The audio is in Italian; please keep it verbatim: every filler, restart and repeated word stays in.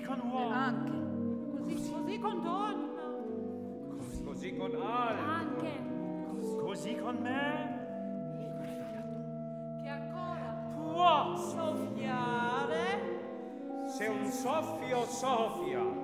con uomo. Anche. Così, così con donna. Così, così con altro. Anche. Così con me. Che ancora Può soffiare. se un soffio soffia